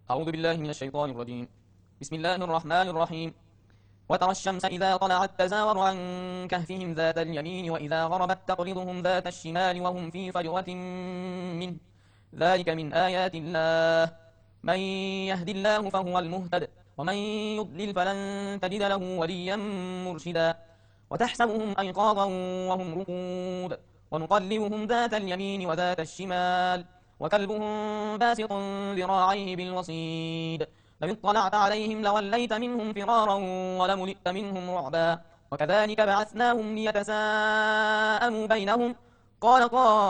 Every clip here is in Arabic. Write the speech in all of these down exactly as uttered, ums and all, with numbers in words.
أعوذ بالله من الشيطان الرجيم. بسم الله الرحمن الرحيم. وترى الشمس إذا طلعت تزاور عن كهفهم ذات اليمين وإذا غربت تقرضهم ذات الشمال وهم في فجوة منه. ذلك من آيات الله. من يهد الله فهو المهتد ومن يضلل فلن تجد له وليا مرشدا. وتحسبهم أيقاظا وهم رقود ونقلبهم ذات اليمين وذات الشمال وكلبهم باسط ذراعيه بالوصيد. لو اطلعت عليهم لوليت منهم فرارا ولملئت منهم رعبا. وكذلك بعثناهم ليتساءلوا بينهم قال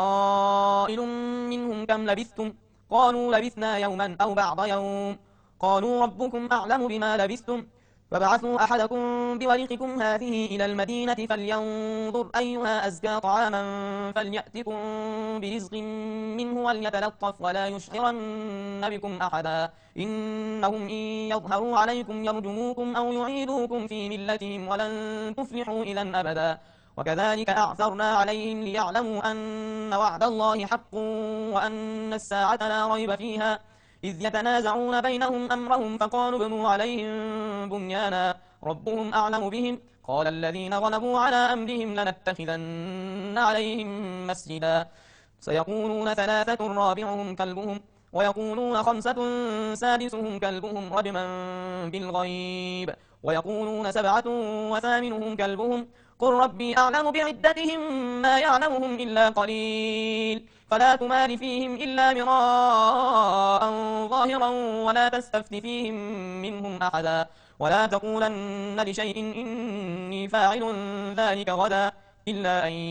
قائل منهم كم لبثتم قالوا لبثنا يوما أو بعض يوم قالوا ربكم أعلم بما لبثتم فابعثوا أحدكم بورقكم هذه إلى المدينة فلينظر أيها أزكى طعاما فليأتكم برزق منه وليتلطف ولا يشعرن بكم أحدا. إنهم إن يظهروا عليكم يرجموكم أو يعيدوكم في ملتهم ولن تفلحوا إذا أبدا. وكذلك أعثرنا عليهم ليعلموا أن وعد الله حق وأن الساعة لا ريب فيها إذ يتنازعون بينهم أمرهم فقالوا ابنوا عليهم بنيانا ربهم أعلم بهم قال الذين غلبوا على أمرهم لنتخذن عليهم مسجدا. سيقولون ثلاثة رابعهم كلبهم ويقولون خمسة سادسهم كلبهم رجما بالغيب ويقولون سبعة وثامنهم كلبهم قل ربي أعلم بعدتهم ما يعلمهم إلا قليل فلا تمار فيهم إلا مراء ظاهرا ولا تستفت فيهم منهم أحدا. ولا تقولن لشيء إني فاعل ذلك غدا إلا أن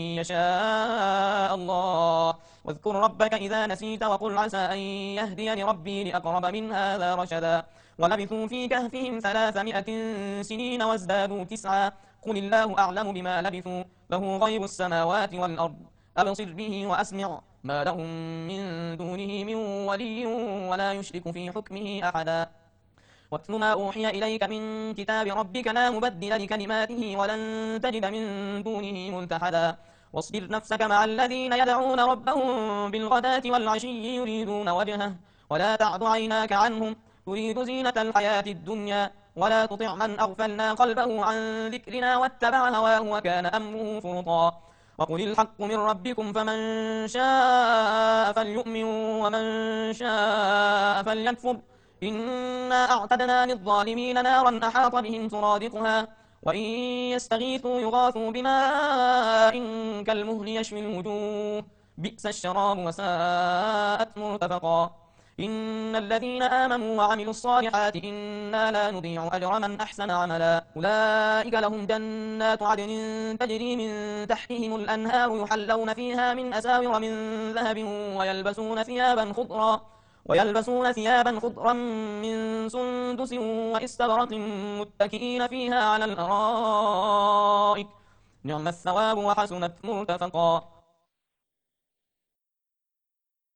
يشاء الله. واذكر ربك إذا نسيت وقل عسى أن يهديني ربي لأقرب من هذا رشدا. ولبثوا في كهفهم ثلاثمائة سنين وازدادوا تسعا قل الله أعلم بما لبثوا له غيب السماوات والأرض أبصر به وأسمع ما لهم من دونه من ولي ولا يشرك في حكمه أحدا. واتل ما أوحي إليك من كتاب ربك لا مبدل لكلماته ولن تجد من دونه ملتحدا. واصبر نفسك مع الذين يدعون ربهم بالغداة والعشي يريدون وجهه ولا تعد عيناك عنهم تريد زينة الحياة الدنيا ولا تطع من أغفلنا قلبه عن ذكرنا واتبع هواه وكان أمره فرطا. وقل الحق من ربكم فمن شاء فليؤمن ومن شاء فليكفر إنا أعتدنا للظالمين نارا أحاط بهم سرادقها وإن يستغيثوا يغاثوا بماء كالمهل يشوي الوجوه بئس الشراب وساءت مرتفقا. إن الذين آمنوا وعملوا الصالحات إنا لا نضيع أجر من أحسن عملا. أولئك لهم جنات عدن تجري من تحتهم الأنهار يحلون فيها من أساور من ذهب ويلبسون ثيابا خضرا ويلبسون ثيابا خضرا من سندس وإستبرق متكئين فيها على الأرائك نعم الثواب وحسنت مرتفقا.